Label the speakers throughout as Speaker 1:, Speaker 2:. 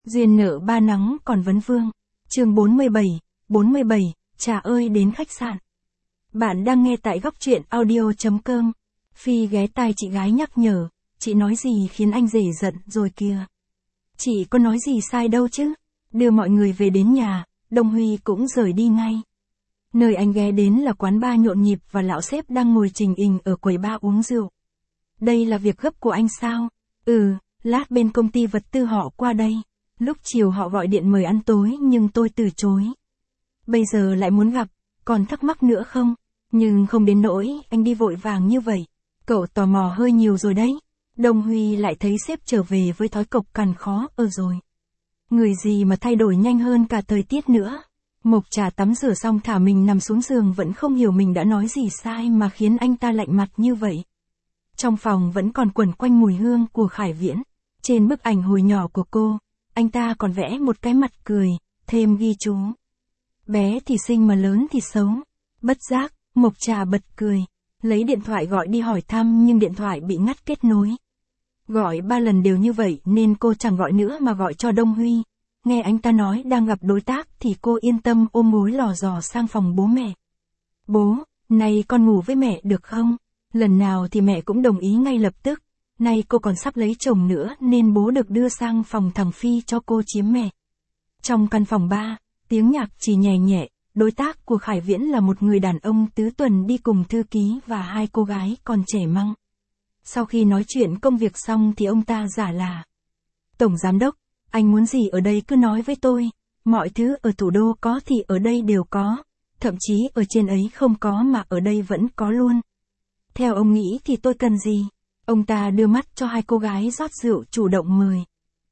Speaker 1: Duyên nợ ba nắng còn vấn vương. Chương 47, Trà ơi đến khách sạn. Bạn đang nghe tại góc truyện audio.com. Phi ghé tai chị gái nhắc nhở, chị nói gì khiến anh rể giận rồi kìa. Chị có nói gì sai đâu chứ. Đưa mọi người về đến nhà, Đông Huy cũng rời đi ngay. Nơi anh ghé đến là quán bar nhộn nhịp và lão sếp đang ngồi trình hình ở quầy bar uống rượu. Đây là việc gấp của anh sao? Lát bên công ty vật tư họ qua đây. Lúc chiều họ gọi điện mời ăn tối nhưng tôi từ chối. Bây giờ lại muốn gặp, còn thắc mắc nữa không? Nhưng không đến nỗi anh đi vội vàng như vậy. Cậu tò mò hơi nhiều rồi đấy. Đông Huy lại thấy sếp trở về với thói cộc cằn khó rồi. Người gì mà thay đổi nhanh hơn cả thời tiết nữa. Mộc Trà tắm rửa xong thả mình nằm xuống giường vẫn không hiểu mình đã nói gì sai mà khiến anh ta lạnh mặt như vậy. Trong phòng vẫn còn quẩn quanh mùi hương của Khải Viễn. Trên bức ảnh hồi nhỏ của cô, anh ta còn vẽ một cái mặt cười, thêm ghi chú. Bé thì xinh mà lớn thì xấu. Bất giác, Mộc Trà bật cười. Lấy điện thoại gọi đi hỏi thăm nhưng điện thoại bị ngắt kết nối. Gọi 3 lần đều như vậy nên cô chẳng gọi nữa mà gọi cho Đông Huy. Nghe anh ta nói đang gặp đối tác thì cô yên tâm ôm gối lò dò sang phòng bố mẹ. Bố, nay con ngủ với mẹ được không? Lần nào thì mẹ cũng đồng ý ngay lập tức. Nay cô còn sắp lấy chồng nữa nên bố được đưa sang phòng thằng Phi cho cô chiếm mẹ. Trong căn phòng ba, tiếng nhạc chỉ nhẹ nhẹ, đối tác của Khải Viễn là một người đàn ông tứ tuần đi cùng thư ký và 2 cô gái còn trẻ măng. Sau khi nói chuyện công việc xong thì ông ta giả là: Tổng Giám Đốc, anh muốn gì ở đây cứ nói với tôi, mọi thứ ở thủ đô có thì ở đây đều có, thậm chí ở trên ấy không có mà ở đây vẫn có luôn. Theo ông nghĩ thì tôi cần gì? Ông ta đưa mắt cho 2 cô gái rót rượu chủ động mời.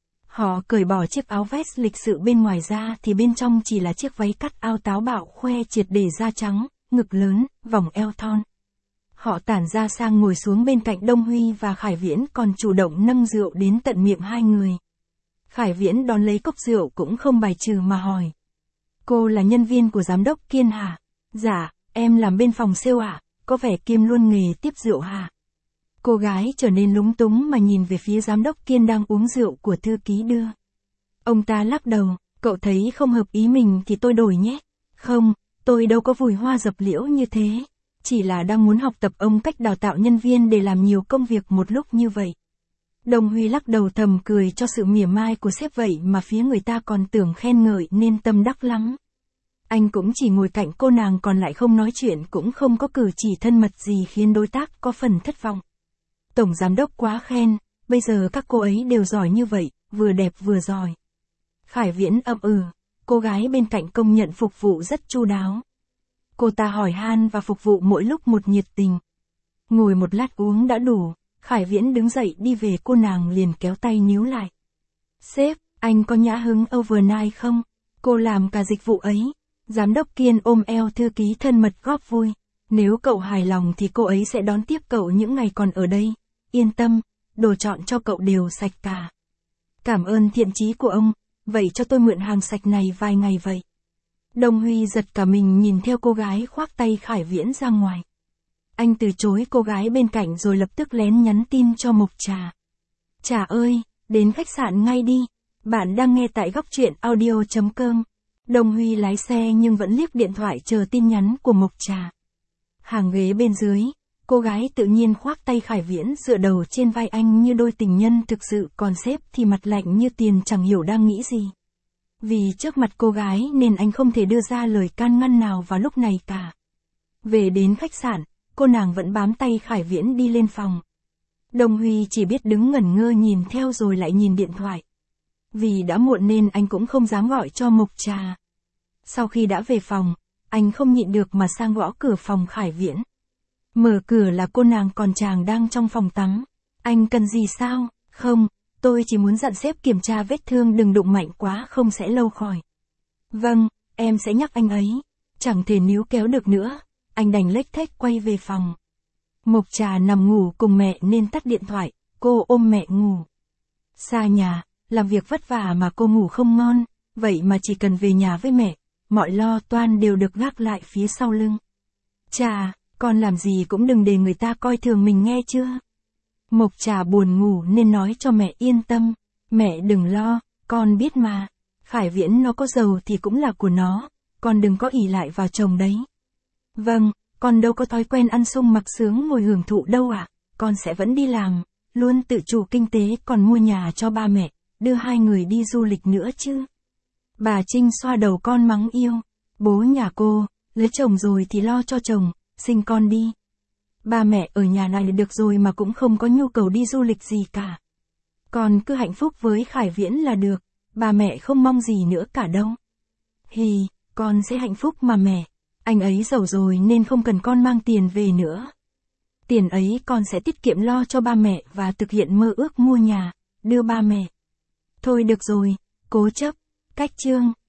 Speaker 1: Họ cởi bỏ chiếc áo vest lịch sự bên ngoài ra thì bên trong chỉ là chiếc váy cắt ao táo bạo khoe triệt để da trắng, ngực lớn, vòng eo thon. Họ tản ra sang ngồi xuống bên cạnh Đông Huy và Khải Viễn còn chủ động nâng rượu đến tận miệng 2 người. Khải Viễn đón lấy cốc rượu cũng không bài trừ mà hỏi. Cô là nhân viên của Giám đốc Kiên hả? Dạ, em làm bên phòng sale ạ, có vẻ Kiêm luôn nghề tiếp rượu hả? Cô gái trở nên lúng túng mà nhìn về phía Giám đốc Kiên đang uống rượu của thư ký đưa. Ông ta lắc đầu, cậu thấy không hợp ý mình thì tôi đổi nhé. Không, tôi đâu có vùi hoa dập liễu như thế. Chỉ là đang muốn học tập ông cách đào tạo nhân viên để làm nhiều công việc một lúc như vậy. Đông Huy lắc đầu thầm cười cho sự mỉa mai của sếp vậy mà phía người ta còn tưởng khen ngợi nên tâm đắc lắm. Anh cũng chỉ ngồi cạnh cô nàng còn lại không nói chuyện cũng không có cử chỉ thân mật gì khiến đối tác có phần thất vọng. Tổng Giám Đốc quá khen, bây giờ các cô ấy đều giỏi như vậy, vừa đẹp vừa giỏi. Khải Viễn cô gái bên cạnh công nhận phục vụ rất chu đáo. Cô ta hỏi han và phục vụ mỗi lúc một nhiệt tình. Ngồi một lát uống đã đủ, Khải Viễn đứng dậy đi về cô nàng liền kéo tay níu lại. Sếp, anh có nhã hứng overnight không? Cô làm cả dịch vụ ấy. Giám đốc Kiên ôm eo thư ký thân mật góp vui. Nếu cậu hài lòng thì cô ấy sẽ đón tiếp cậu những ngày còn ở đây. Yên tâm, đồ chọn cho cậu đều sạch cả. Cảm ơn thiện chí của ông, vậy cho tôi mượn hàng sạch này vài ngày vậy. Đông Huy giật cả mình nhìn theo cô gái khoác tay Khải Viễn ra ngoài. Anh từ chối cô gái bên cạnh rồi lập tức lén nhắn tin cho Mộc Trà. Trà ơi, đến khách sạn ngay đi. Bạn đang nghe tại góc truyện audio.com. Đông Huy lái xe nhưng vẫn liếc điện thoại chờ tin nhắn của Mộc Trà. Hàng ghế bên dưới, cô gái tự nhiên khoác tay Khải Viễn dựa đầu trên vai anh như đôi tình nhân thực sự, còn sếp thì mặt lạnh như tiền chẳng hiểu đang nghĩ gì. Vì trước mặt cô gái nên anh không thể đưa ra lời can ngăn nào vào lúc này cả. Về đến khách sạn, cô nàng vẫn bám tay Khải Viễn đi lên phòng. Đông Huy chỉ biết đứng ngẩn ngơ nhìn theo rồi lại nhìn điện thoại. Vì đã muộn nên anh cũng không dám gọi cho Mộc Trà. Sau khi đã về phòng, anh không nhịn được mà sang gõ cửa phòng Khải Viễn. Mở cửa là cô nàng còn chàng đang trong phòng tắm. Anh cần gì sao? Không, tôi chỉ muốn dặn sếp kiểm tra vết thương đừng đụng mạnh quá không sẽ lâu khỏi. Vâng, em sẽ nhắc anh ấy. Chẳng thể níu kéo được nữa, anh đành lếch thếch quay về phòng. Mộc Trà nằm ngủ cùng mẹ nên tắt điện thoại, cô ôm mẹ ngủ. Xa nhà, làm việc vất vả mà cô ngủ không ngon, vậy mà chỉ cần về nhà với mẹ, mọi lo toan đều được gác lại phía sau lưng. Trà, con làm gì cũng đừng để người ta coi thường mình nghe chưa? Mộc Trà buồn ngủ nên nói cho mẹ yên tâm, mẹ đừng lo, Con biết mà. Khải Viễn nó có giàu thì cũng là của nó, con đừng có ỷ lại vào chồng đấy. Vâng, con đâu có thói quen ăn sung mặc sướng ngồi hưởng thụ đâu ạ, con sẽ vẫn đi làm, luôn tự chủ kinh tế, còn mua nhà cho ba mẹ, đưa hai người đi du lịch nữa chứ. Bà Trinh xoa đầu con mắng yêu. Bố nhà cô, lấy chồng rồi thì lo cho chồng, sinh con đi. Ba mẹ ở nhà này được rồi mà cũng không có nhu cầu đi du lịch gì cả. Con cứ hạnh phúc với Khải Viễn là được, ba mẹ không mong gì nữa cả đâu. Hì, con sẽ hạnh phúc mà mẹ, anh ấy giàu rồi nên không cần con mang tiền về nữa. Tiền ấy con sẽ tiết kiệm lo cho ba mẹ và thực hiện mơ ước mua nhà, đưa ba mẹ. Thôi được rồi, cố chấp, cách chương.